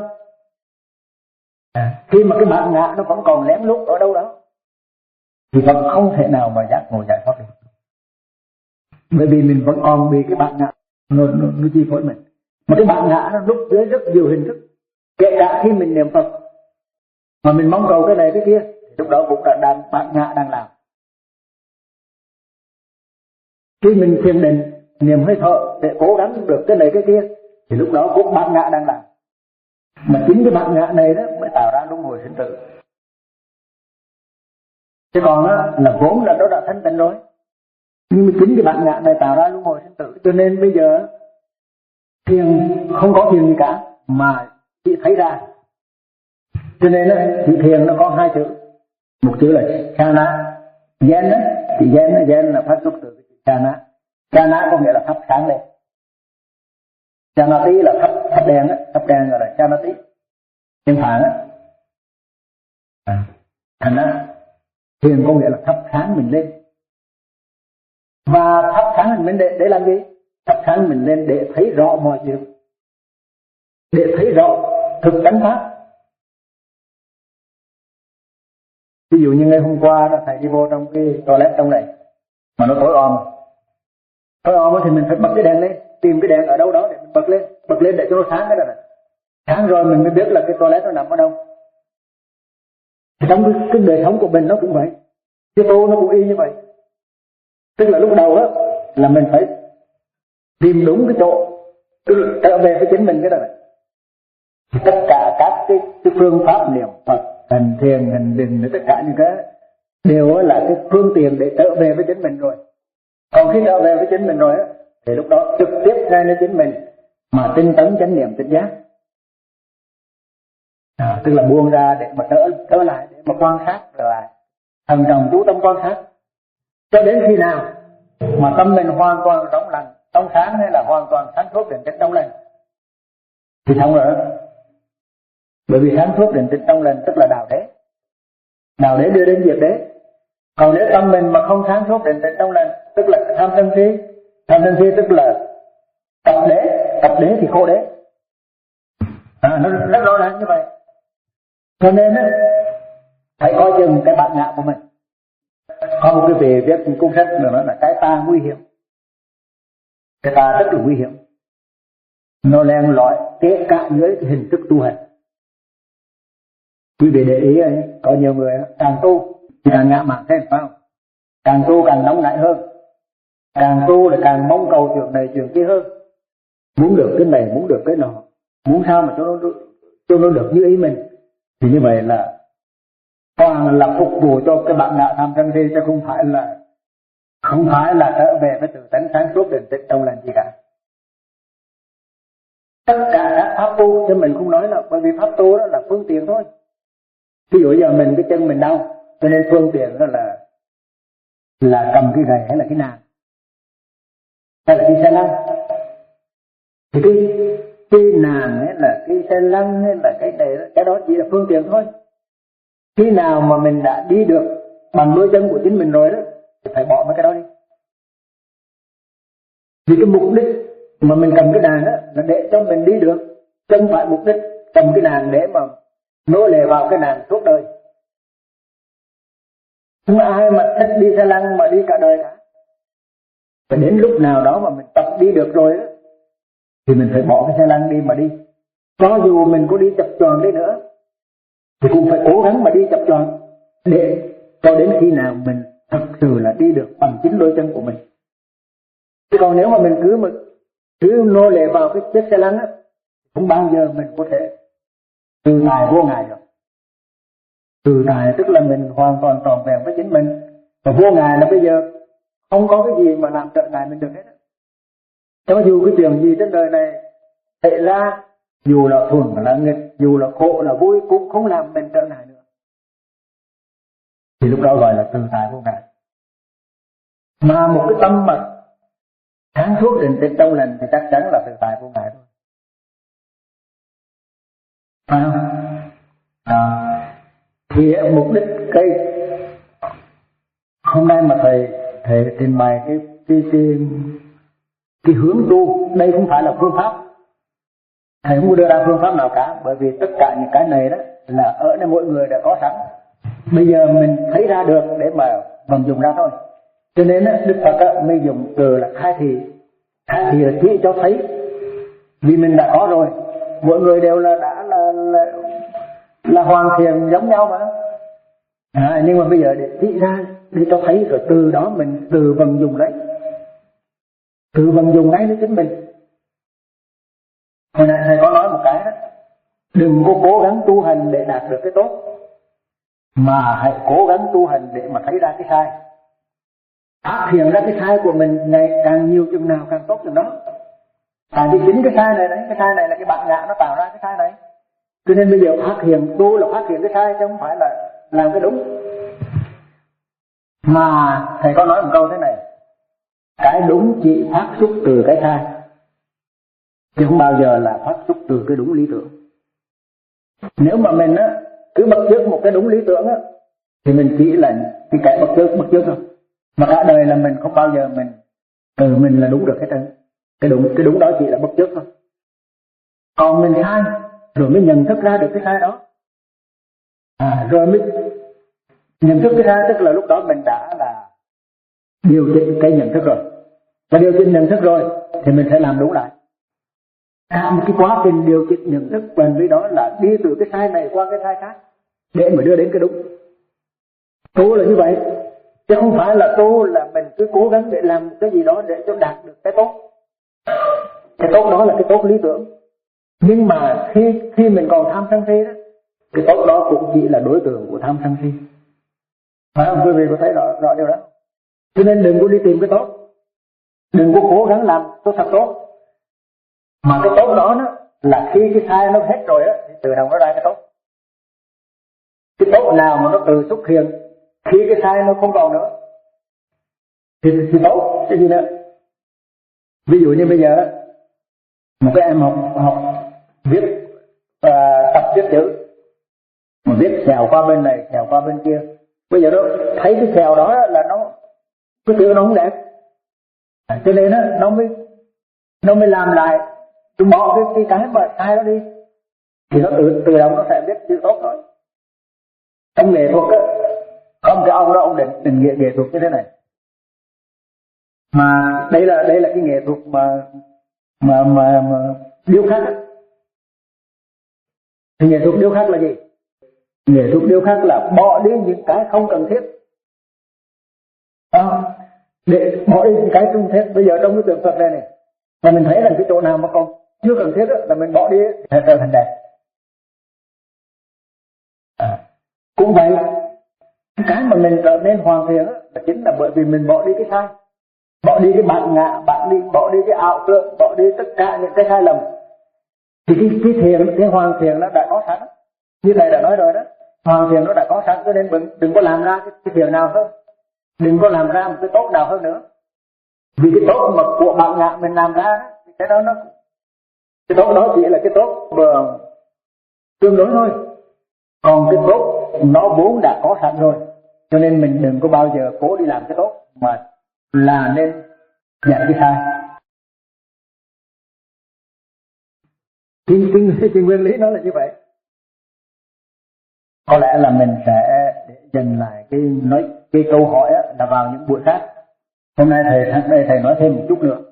à, khi mà cái bản ngã nó vẫn còn lén lút ở đâu đó, thì vẫn không thể nào mà giác ngộ giải thoát được. Bởi vì mình vẫn còn bị cái bản ngã nó, nó, nó chi phối mình. Mà cái bản ngã nó núp dưới rất nhiều hình thức. Kể cả khi mình niệm Phật mà mình mong cầu cái này cái kia, thì lúc đó cũng là đang bản ngã đang làm. Khi mình thiền định niệm hơi thở để cố gắng được cái này cái kia, thì lúc đó cũng bản ngã đang làm. Mà chính cái bản ngã này đó mới tạo ra luân hồi sinh tử. Chứ còn á, là vốn là nó đã thanh tịnh rồi, nhưng mà chính cái bản ngã này tạo ra luân hồi sinh tử. Cho nên bây giờ thiền không có thiền gì cả, mà chỉ thấy ra. Cho nên đó, chữ thiền nó có hai chữ, một chữ là chana, gen đó, chữ gen, gen là phát xuất từ cái chữ chana. Chana có nghĩa là thắp sáng lên. Chana tí là thắp thắp đèn á, thắp đèn gọi là chana tí. Tiếng Phạn á. À, thành ra thiền có nghĩa là thắp sáng mình lên. Và thắp sáng mình để, để làm gì? Thắp sáng mình lên để thấy rõ mọi chuyện, để thấy rõ thực tánh pháp. Ví dụ như ngày hôm qua đó, thầy đi vô trong cái toilet trong này mà nó tối om, tối om thì mình phải bật cái đèn lên, tìm cái đèn ở đâu đó để mình bật lên, bật lên để cho nó sáng cái đó này. Sáng rồi mình mới biết là cái toilet nó nằm ở đâu. Thì trong cái, cái đời sống của mình nó cũng vậy, cái tô nó cũng y như vậy. Tức là lúc đầu á là mình phải tìm đúng cái chỗ, tức là trở về với chính mình cái đó này. Thì tất cả các cái, cái phương pháp niệm Phật, hành thiền, hành định, tất cả những cái đều là cái phương tiện để trở về với chính mình rồi. Còn khi trở về với chính mình rồi á, thì lúc đó trực tiếp ngay nơi chính mình mà tinh tấn chánh niệm tỉnh giác. À, tức là buông ra để mà trở trở lại, để mà quan sát trở lại, thần trọng chú tâm quan sát, cho đến khi nào mà tâm mình hoàn toàn trong lành, trong sáng, hay là hoàn toàn sáng suốt định tĩnh trong lành thì xong rồi đó. Bởi vì sáng suốt định tĩnh trong lành tức là đạo đế, đạo đế đưa đến diệt đế. Còn nếu tâm mình mà không sáng suốt định tĩnh trong lành tức là tham sân si, tham sân si tức là tập đế, tập đế thì khô đế. À, nó rất rõ ràng như vậy. Cho nên á, phải coi chừng cái bản ngã của mình. Có một cái vị viết cuốn sách nữa nói là cái ta nguy hiểm. Cái ta rất là nguy hiểm. Nó len lỏi kể cả dưới cái hình thức tu hành. Quý vị để ý ấy, có nhiều người càng tu thì càng ngã mạn thêm, phải không? Càng tu càng nóng nảy hơn, càng tu là càng mong cầu chuyện này chuyện kia hơn, muốn được cái này muốn được cái nọ, muốn sao mà cho nó cho nó được như ý mình. Thì như vậy là toàn là phục vụ cho cái bản ngã tham sân si, chứ không phải là không phải là trở về với tự tánh sáng suốt định tĩnh trong lành gì cả. Tất cả các pháp tu chứ mình không nói là, bởi vì pháp tu đó là phương tiện thôi. Ví dụ giờ mình cái chân mình đau, cho nên phương tiện đó là là cầm cái gậy hay là cái nàng, hay là cái xe lăn. Thì cái cái nàng hay là cái xe lăn hay là cái này, cái đó chỉ là phương tiện thôi. Khi nào mà mình đã đi được bằng đôi chân của chính mình rồi đó thì phải bỏ mấy cái đó đi. Vì cái mục đích mà mình cầm cái nàng đó là để cho mình đi được, chứ không phải mục đích cầm cái nàng để mà nô lệ vào cái nàng suốt đời. Không ai mà thích đi xe lăn mà đi cả đời cả. Phải đến lúc nào đó mà mình tập đi được rồi đó thì mình phải bỏ cái xe lăn đi mà đi. Có dù mình có đi chập choạng đi nữa thì cũng phải cố gắng mà đi chập choạng để cho đến khi nào mình thật sự là đi được bằng chính đôi chân của mình. Chứ còn nếu mà mình cứ mà cứ nô lệ vào cái chiếc xe lăn á, không bao giờ mình có thể từ tài vô ngại được. Từ tài tức là mình hoàn toàn tròn vẹn với chính mình, và vô ngại là bây giờ không có cái gì mà làm trợ ngại mình được hết. Cho dù cái chuyện gì trên đời này xảy ra, dù là thuần là nghịch, dù là khổ là vui, cũng không làm mình trợ ngại nữa. Thì lúc đó gọi là từ tài vô ngại. Mà một cái tâm mà sáng suốt định tĩnh trong lành thì chắc chắn là từ tài vô ngại thôi. Phải không? À, thì mục đích cái hôm nay mà thầy thầy trình bày cái cái cái cái hướng tu, đây không phải là phương pháp, thầy không đưa ra phương pháp nào cả, bởi vì tất cả những cái này đó là ở nơi mỗi người đã có sẵn. Bây giờ mình thấy ra được để mà vận dụng ra thôi. Cho nên Đức Phật mới dùng từ là khai thị. Khai thị là chỉ cho thấy, vì mình đã có rồi, mỗi người đều là đã là là, là hoàn thiện giống nhau mà. À, nhưng mà bây giờ để chỉ ra để cho thấy, rồi từ đó mình từ vận dụng đấy, từ vận dụng ngay với chính mình. Hồi nãy thầy có nói một cái đó, đừng có cố gắng tu hành để đạt được cái tốt, mà hãy cố gắng tu hành để mà thấy ra cái sai. Phát hiện ra cái sai của mình ngày càng nhiều chừng nào càng tốt chừng đó. Tại vì chính cái sai này đấy, cái sai này là cái bản ngã nó tạo ra cái sai này. Cho nên bây giờ phát hiện, tu là phát hiện cái sai chứ không phải là làm cái đúng. Mà thầy có nói một câu thế này, cái đúng chỉ phát xuất từ cái sai, chứ không bao giờ là phát xuất từ cái đúng lý tưởng. Nếu mà mình á cứ bắt chước một cái đúng lý tưởng á, thì mình chỉ là cái kẻ bắt chước bắt chước thôi. Mà cả đời là mình không bao giờ mình từ mình là đúng được hết trơn. Cái đúng cái đúng đó chỉ là bắt chước thôi. Còn mình sai rồi mới nhận thức ra được cái sai đó. À, rồi mới nhận thức cái sai, tức là lúc đó mình đã là điều chỉnh cái nhận thức rồi. Và điều chỉnh nhận thức rồi thì mình sẽ làm đúng lại. À, một cái quá trình điều chỉnh nhận thức bền với đó là đi từ cái sai này qua cái sai khác để mà đưa đến cái đúng. Tu là như vậy, chứ không phải là tu là mình cứ cố gắng để làm cái gì đó để cho đạt được cái tốt. Cái tốt đó là cái tốt lý tưởng. Nhưng mà khi khi mình còn tham sân si đó, cái tốt đó cũng chỉ là đối tượng của tham sân si. Phải không? Quý vị có thấy rõ, rõ điều đó? Cho nên đừng có đi tìm cái tốt, đừng có cố gắng làm cho thật tốt. Mà cái tốt đó, đó là khi cái sai nó hết rồi á, thì tự động nó ra cái tốt. Cái tốt nào mà nó tự xuất hiện khi cái sai nó không còn nữa thì, thì tốt, cái gì nữa. Ví dụ như bây giờ một cái em học học viết uh, tập viết chữ, mà viết xèo qua bên này xèo qua bên kia, bây giờ nó thấy cái xèo đó là nó cái chữ nó không đẹp, à, cho nên đó, nó mới nó mới làm lại, tôi bỏ cái cái cái mà sai đó đi thì nó tự tự động nó sẽ viết chữ tốt rồi. Trong nghệ thuật á, có một cái ông đó ông định định nghĩa nghệ thuật như thế này, mà đây là đây là cái nghệ thuật mà mà mà, mà điêu khắc á. Thì nghệ thuật điêu khắc là gì? Nghệ thuật điêu khắc là bỏ đi những cái không cần thiết, à, để bỏ đi những cái không thiết. Bây giờ trong cái tượng Phật này này, mà mình thấy là cái chỗ nào mà còn chưa cần thiết đó, là mình bỏ đi sẽ trở thành đẹp. À, cũng vậy, cái mà mình trở nên hoàn thiện là chính là bởi vì mình bỏ đi cái sai, bỏ đi cái bản ngã, bỏ đi bỏ đi cái ảo tưởng, bỏ đi tất cả những cái sai lầm. Thì cái cái thiền, cái hoàn thiện nó đã có sẵn, như thầy đã nói rồi đó, hoàn thiện nó đã có sẵn, cho nên đừng đừng có làm ra cái, cái thiền nào hơn, đừng có làm ra một cái tốt nào hơn nữa. Vì cái tốt mà của bản ngã mình làm ra đó, thì cái đó nó cái tốt đó chỉ là cái tốt vừa tương đối thôi. Còn cái tốt nó vốn đã có sẵn rồi, cho nên mình đừng có bao giờ cố đi làm cái tốt, mà là nên dạy cái sai. Cái, cái, cái nguyên lý nó là như vậy. Có lẽ là mình sẽ để dành lại cái nói cái câu hỏi á, là vào những buổi khác. Hôm nay thầy tháng đây thầy nói thêm một chút nữa.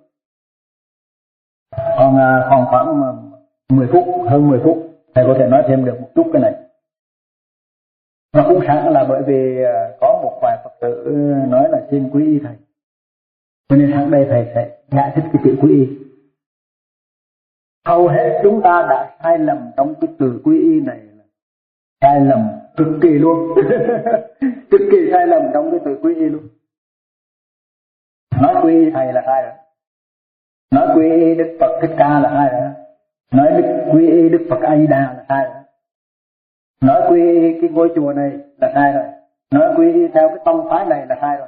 Còn còn khoảng mười phút, hơn mười phút, thầy có thể nói thêm được một chút cái này. Nó cũng sẵn là bởi vì có một vài Phật tử nói là xin quý y thầy, cho nên tháng đây thầy sẽ giải thích cái chữ quý y. Hầu hết chúng ta đã sai lầm trong cái từ quý y này, sai lầm cực kỳ luôn. Cực kỳ sai lầm trong cái từ quý y luôn. Nói quý y thầy là sai rồi, nói quý y Đức Phật Thích Ca là sai rồi, nói đức quý y Đức Phật A Di Đà là sai rồi, nói quý y cái ngôi chùa này là sai rồi, nói quý y theo cái tông phái này là sai rồi.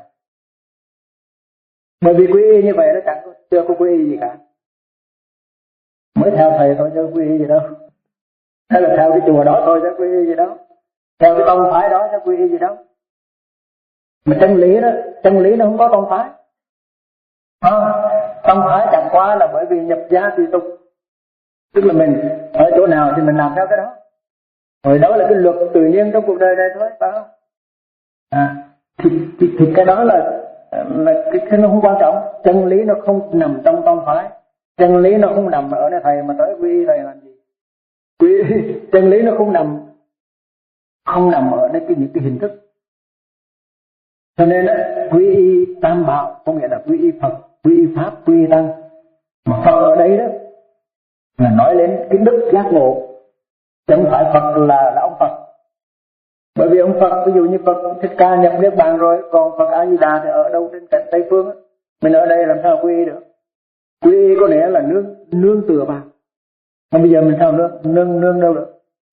Bởi vì quý y như vậy nó chẳng có, chưa có quý y gì cả, mới theo thầy thôi chứ quý y gì đâu, hay là theo cái chùa đó thôi chứ quý y gì đâu, theo cái tông phái đó chứ quý y gì đâu. Mà chân lý đó, chân lý nó không có tông phái. À, tông phái chẳng qua là bởi vì nhập gia tùy tục, tức là mình ở chỗ nào thì mình làm theo cái đó, rồi đó là cái luật tự nhiên trong cuộc đời này thôi, phải không? À, thì, thì, thì cái đó là, là cái, cái nó không quan trọng. Chân lý nó không nằm trong tông phái, chân lý nó không nằm ở nơi thầy mà tới quy y thầy làm gì. Quy chân lý nó không nằm không nằm ở nơi cái những cái hình thức. Cho nên á, quy y tam bảo có nghĩa là quy y Phật, quy y Pháp, quy y Tăng. Mà Phật ở đây đó là nói lên cái đức giác ngộ, chứ không phải Phật là là ông Phật. Bởi vì ông Phật, ví dụ như Phật Thích Ca nhập Niết Bàn rồi, còn Phật A Di Đà thì ở đâu trên cạnh Tây Phương á, mình ở đây làm sao quy y được? Quy y có nghĩa là nương nương tựa vào. Mà bây giờ mình sao nương nương nương đâu được?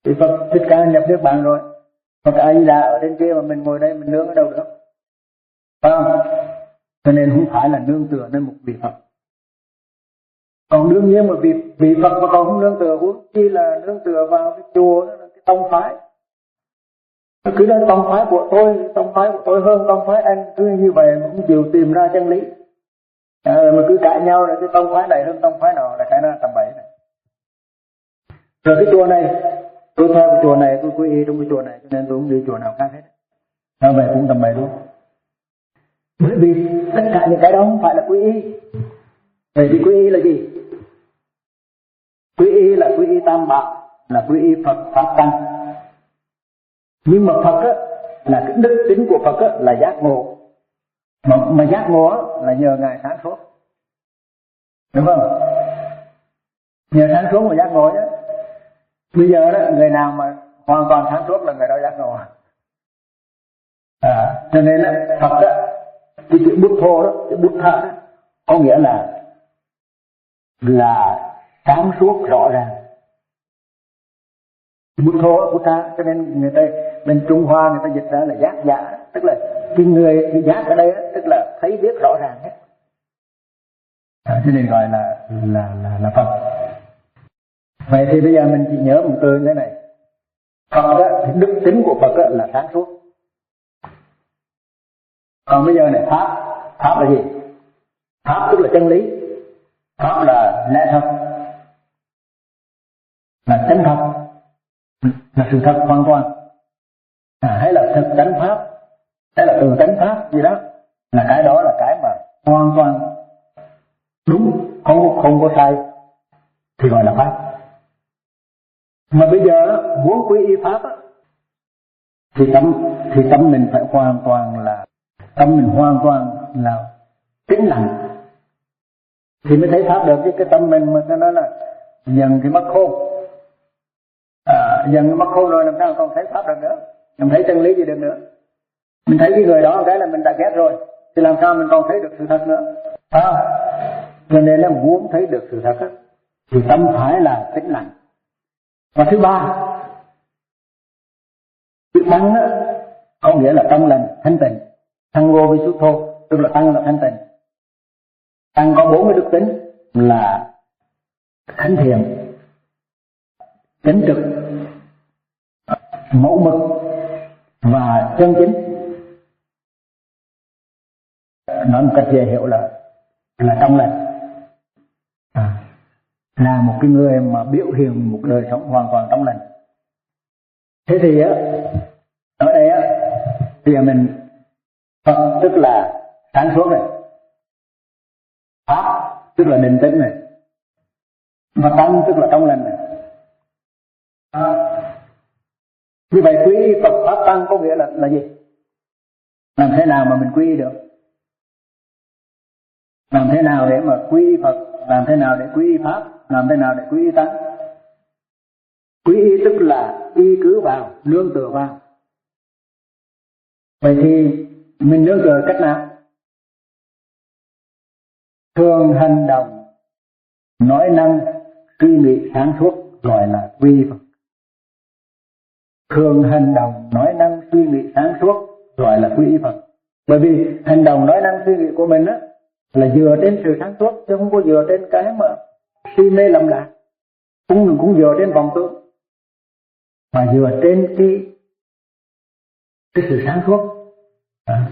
Thì Phật Thích Ca nhập Niết Bàn rồi, Phật A Di Đà ở trên kia mà mình ngồi đây mình nương ở đâu được, phải không? Cho nên không phải là nương tựa nên một vị Phật. Còn đương nhiên mà vị, vị Phật mà còn không nương tựa, huống chi là nương tựa vào cái chùa, cái tông phái. Nó cứ nói tông phái của tôi, tông phái của tôi hơn tông phái anh, cứ như vậy mà không chịu tìm ra chân lý. À, mà cứ cãi nhau là cái tông phái này hơn tông phái nào là cái nó tầm bậy này. Rồi cái chùa này, tôi theo cái chùa này, tôi quy y trong cái chùa này, cho nên tôi không đi chùa nào khác hết. Nó vậy cũng tầm bậy luôn. Bởi vì tất cả những cái đó không phải là quy y. Vậy thì quy y là gì? Quy y là quy y tam bảo, là quy y Phật Pháp Tăng. Nhưng mà Phật á, là cái đức tính của Phật á, là giác ngộ. Mà, mà giác ngộ á, là nhờ Ngài sáng suốt. Đúng không? Nhờ sáng suốt mà giác ngộ nhé. Bây giờ đó, người nào mà hoàn toàn sáng suốt là người đó giác ngộ. À, cho nên á, Phật á, cái chữ bút thô đó, cái bút thả đó, có nghĩa là là sáng suốt rõ ràng. Bút thô, bút thả, cho nên người ta bên Trung Hoa người ta dịch ra là giác giả, tức là cái người cái giác ở đây tức là thấy biết rõ ràng hết. À, cho nên gọi là là là là Phật. Vậy thì bây giờ mình chỉ nhớ một từ thế này. Phật đó, thì đức tính của Phật đó là sáng suốt. Còn bây giờ này Pháp, Pháp là gì? Pháp tức là chân lý, Pháp là lẽ thật, là chân thật, là sự thật hoàn toàn, à, hay là thực tánh Pháp, hay là từ tánh Pháp gì đó, là cái đó là cái mà hoàn toàn đúng, không không có sai thì gọi là Pháp. Mà bây giờ muốn quy y Pháp á, thì tâm thì tâm mình phải hoàn toàn là tâm mình hoàn toàn là tĩnh lặng thì mới thấy Pháp được. Chứ cái tâm mình mà nó nói là dần cái mắt khôn, à, dần cái mắt khôn rồi làm sao còn thấy Pháp được nữa, làm thấy chân lý gì được nữa. Mình thấy cái người đó cái là mình đã ghét rồi, thì làm sao mình còn thấy được sự thật nữa, phải không? Cho nên là muốn thấy được sự thật á, thì tâm phải là tĩnh lặng. Và thứ ba, chữ tăng á, có nghĩa là trong lành, thanh tịnh. Tăng vô vi xuất thô, tức là tăng là thanh tịnh. Tăng có bốn cái đức tính là thánh thiện, chánh trực, mẫu mực và chân chính. Nói một cách dễ hiểu là là trong lành, à, là một cái người mà biểu hiện một đời sống hoàn toàn trong lành. Thế thì á, ở đây á, bây giờ mình Phật tức là sáng suốt này, Pháp tức là định tĩnh này, và Tăng tức là trong lành này. À, như vậy quy y Phật Pháp Tăng có nghĩa là là gì? Làm thế nào mà mình quy y được? Làm thế nào để mà quy y Phật? Làm thế nào để quy y Pháp? Làm thế nào để quy y Tăng? Quy y tức là y cứ vào, nương tựa vào. Vậy thì mình nương tựa cách nào? Thường hành động, nói năng, suy nghĩ sáng suốt gọi là quy y Phật. Thường hành động, nói năng, suy nghĩ sáng suốt gọi là quy y Phật. Bởi vì hành động, nói năng, suy nghĩ của mình á, là dựa trên sự sáng suốt, chứ không có dựa trên cái mà si mê lầm lạc, cũng cũng dựa trên vọng tưởng, mà dựa trên cái cái sự sáng suốt, à,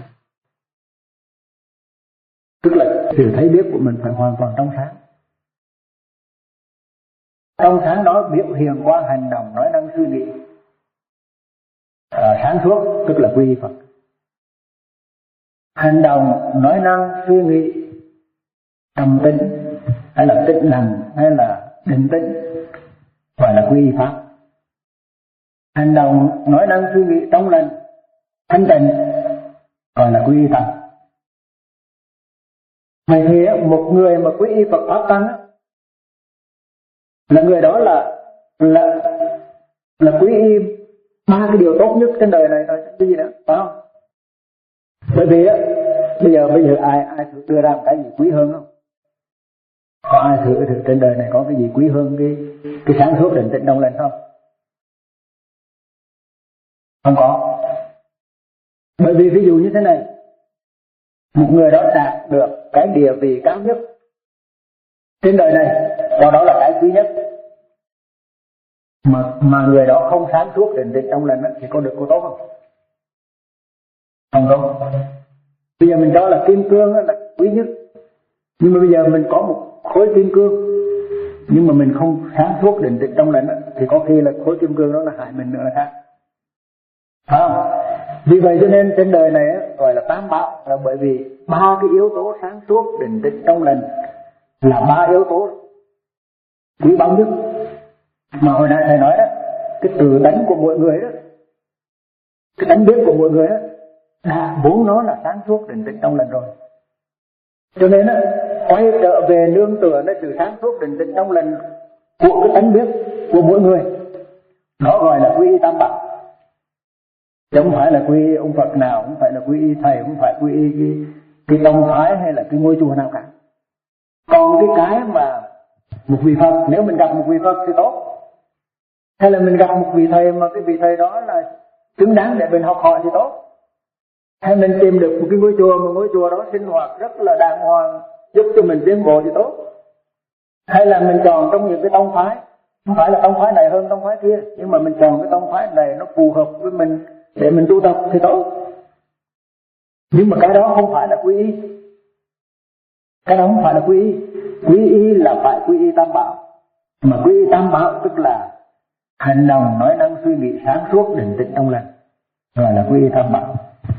tức là sự thấy biết của mình phải hoàn toàn trong sáng. Trong sáng đó biểu hiện qua hành động, nói năng, suy nghĩ, à, sáng suốt tức là quy y Phật. Hành động, nói năng, suy nghĩ trầm tĩnh hay là tĩnh lặng hay là định tĩnh gọi là quy y Pháp. Hành động, nói năng, suy nghĩ trong lành, thanh tịnh gọi là quy y Tăng. Vậy thì một người mà quy y Phật Pháp Tăng là người đó là là là quy y ba cái điều tốt nhất trên đời này thôi, cái gì nữa, phải không? Bởi vì á, bây giờ bây giờ ai ai thử đưa ra một cái gì quý hơn không? Có ai thử, thử trên đời này có cái gì quý hơn cái cái sáng suốt định tĩnh trong lành không? Không có. Bởi vì ví dụ như thế này, một người đó đạt được cái địa vị cao nhất trên đời này, đó, đó là cái quý nhất, mà mà người đó không sáng suốt định tĩnh trong lành thì có được có tốt không? Không tốt. Bây giờ mình cho là kim cương là quý nhất, nhưng mà bây giờ mình có một khối kim cương nhưng mà mình không sáng suốt định tĩnh trong lành thì có khi là khối kim cương đó là hại mình nữa là khác. À, vì vậy cho nên trên đời này gọi là tam bảo, là bởi vì ba cái yếu tố sáng suốt định tĩnh trong lành là ba yếu tố quý báu nhất. Mà hồi nãy thầy nói đó, cái tự tánh của mỗi người đó, cái tánh biết của mỗi người đó, đã vốn nó là sáng suốt định tĩnh trong lành rồi. Cho nên đó, quay trở về nương tựa nó sự sáng suốt định tĩnh trong lành của cái tánh biết của mỗi người, đó gọi là quy y tam bảo. Chứ không phải là quy y ông Phật nào, không phải là quy y thầy, không phải quy y cái, cái tông phái hay là cái ngôi chùa nào cả. Còn cái cái mà một vị Phật, nếu mình gặp một vị Phật thì tốt, hay là mình gặp một vị thầy mà cái vị thầy đó là xứng đáng để mình học hỏi thì tốt, hay mình tìm được một cái ngôi chùa mà ngôi chùa đó sinh hoạt rất là đàng hoàng giúp cho mình tiến bộ thì tốt, hay là mình chọn trong những cái tông phái, không phải là tông phái này hơn tông phái kia, nhưng mà mình chọn cái tông phái này nó phù hợp với mình để mình tu tập thì tốt. Nhưng mà cái đó không phải là quy y, cái đó không phải là quy y. Quy y là phải quy y tam bảo, mà quy y tam bảo tức là hành động, nói năng, suy nghĩ sáng suốt định tĩnh trong lành, gọi là quy y tam bảo.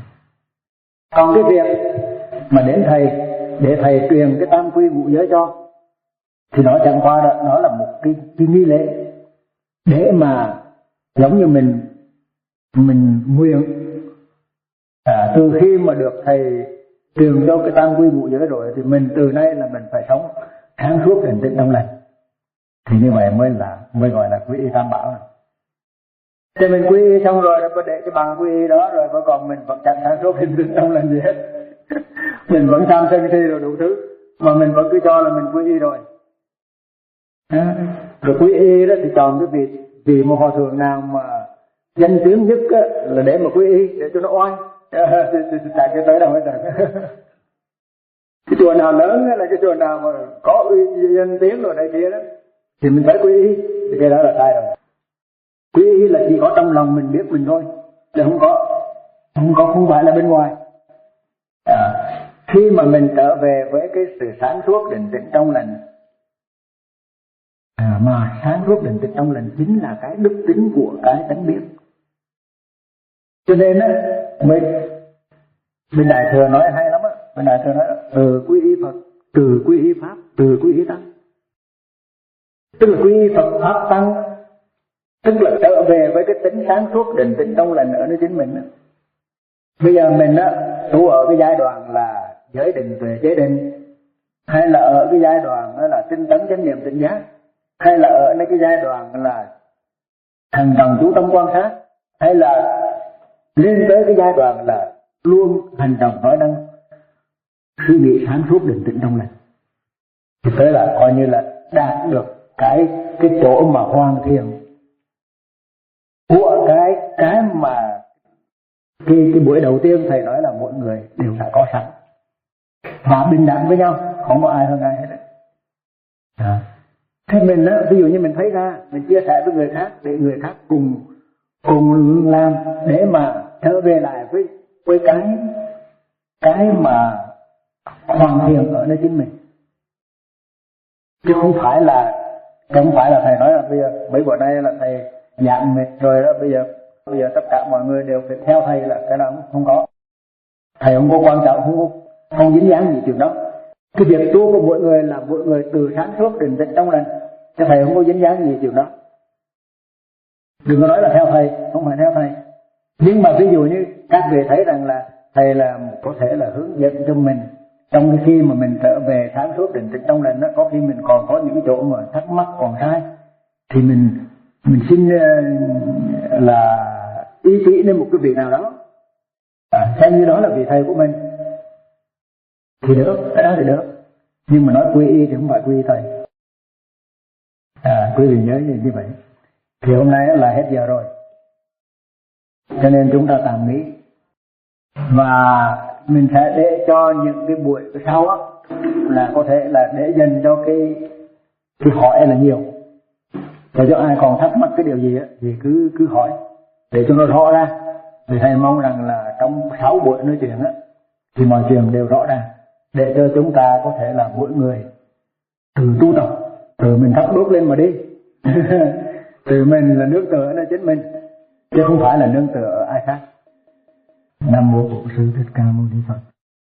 Còn cái việc mà đến thầy để thầy truyền cái tam quy ngũ giới cho thì nó chẳng qua đó, nó là một cái, cái nghi lễ để mà giống như mình mình nguyện à, từ khi mà được thầy truyền cho cái tam quy ngũ giới rồi thì mình từ nay là mình phải sống sáng suốt định tĩnh trong lành, thì như vậy mới là mới gọi là quy y tam bảo. Thì mình quy y xong rồi nó để cái bằng quy y đó rồi, còn mình vẫn chẳng sáng suốt định tĩnh trong lành gì hết. Mình vẫn tham sân si rồi đủ thứ, mà mình vẫn cứ cho là mình quy y rồi. À, rồi quy y đó thì chọn cái vị vì một hòa thượng nào mà danh tiếng nhất á, là để mà quy y để cho nó oai, chạy cái tới đâu hết rồi. Cái chùa nào lớn là cái chùa nào mà có uy danh tiếng rồi đây kia đó thì mình phải quy y, thì cái đó là sai rồi. Quy y là chỉ có trong lòng mình biết mình thôi, chứ không có không có không phải là bên ngoài. À, khi mà mình trở về với cái sự sáng suốt định tĩnh trong lành, à, mà sáng suốt định tĩnh trong lành chính là cái đức tính của cái tánh biết. Cho nên á, mình bên Đại Thừa nói hay lắm á, bên Đại Thừa nói từ quy y Phật, từ quy y Pháp, từ quy y Tăng. Tức là quy y Phật Pháp Tăng, tức là trở về với cái tính sáng suốt định tĩnh trong lành ở nơi chính mình á. Bây giờ mình á, tu ở cái giai đoạn là giới định tuệ chế định, hay là ở cái giai đoạn đó là tinh tấn chánh niệm tỉnh giác, hay là ở cái giai đoạn là thành đồng chú tâm quan sát, hay là lên tới cái giai đoạn là luôn hành động nói năng suy nghĩ sáng suốt định tĩnh trong lành, thì tới là coi như là đạt được cái cái chỗ mà hoàn thiện của cái cái mà cái, cái buổi đầu tiên thầy nói là mỗi người đều đã có sẵn và bình đẳng với nhau, không có ai hơn ai hết. À. Thế mình á, ví dụ như mình thấy ra, mình chia sẻ với người khác để người khác cùng cùng làm để mà trở về lại với với cái cái mà hoàn thiện ở nơi chính mình, chứ không phải là không phải là thầy nói là bây giờ mấy bữa nay là thầy giảng mệt rồi đó, bây giờ bây giờ tất cả mọi người đều phải theo thầy, là cái đó không có. Thầy không có quan trọng, không có, không dính dáng gì chuyện đó. Cái việc tu của mỗi người là mỗi người từ sáng suốt định tĩnh trong lành, chứ thầy không có dính dáng gì chuyện đó. Đừng có nói là theo thầy, không phải theo thầy. Nhưng mà ví dụ như các vị thấy rằng là thầy là có thể là hướng dẫn cho mình trong cái khi mà mình trở về sáng suốt định tĩnh trong lành đó, có khi mình còn có những cái chỗ mà thắc mắc còn sai, thì mình mình xin là ý chỉ lên một cái vị nào đó, à, xem như đó là vị thầy của mình thì được, cái đó thì được. Nhưng mà nói quy y thì không phải quy y thầy. À, quý vị nhớ như vậy. Thì hôm nay là hết giờ rồi. cho nên chúng ta tạm nghỉ. Và mình sẽ để cho những cái buổi sau á là có thể là để dành cho cái cái hỏi là nhiều. Để cho ai còn thắc mắc cái điều gì á thì cứ cứ hỏi để cho nó rõ ra. Thì thầy mong rằng là trong sáu buổi nói chuyện á thì mọi chuyện đều rõ ràng, để cho chúng ta có thể là mỗi người từ tu tập, từ mình thắp đuốc lên mà đi. Từ mình là nương tựa ở chính mình, chứ không phải là nương tựa ở ai khác. Nam mô Bổn Sư Thích Ca Mâu Ni Phật.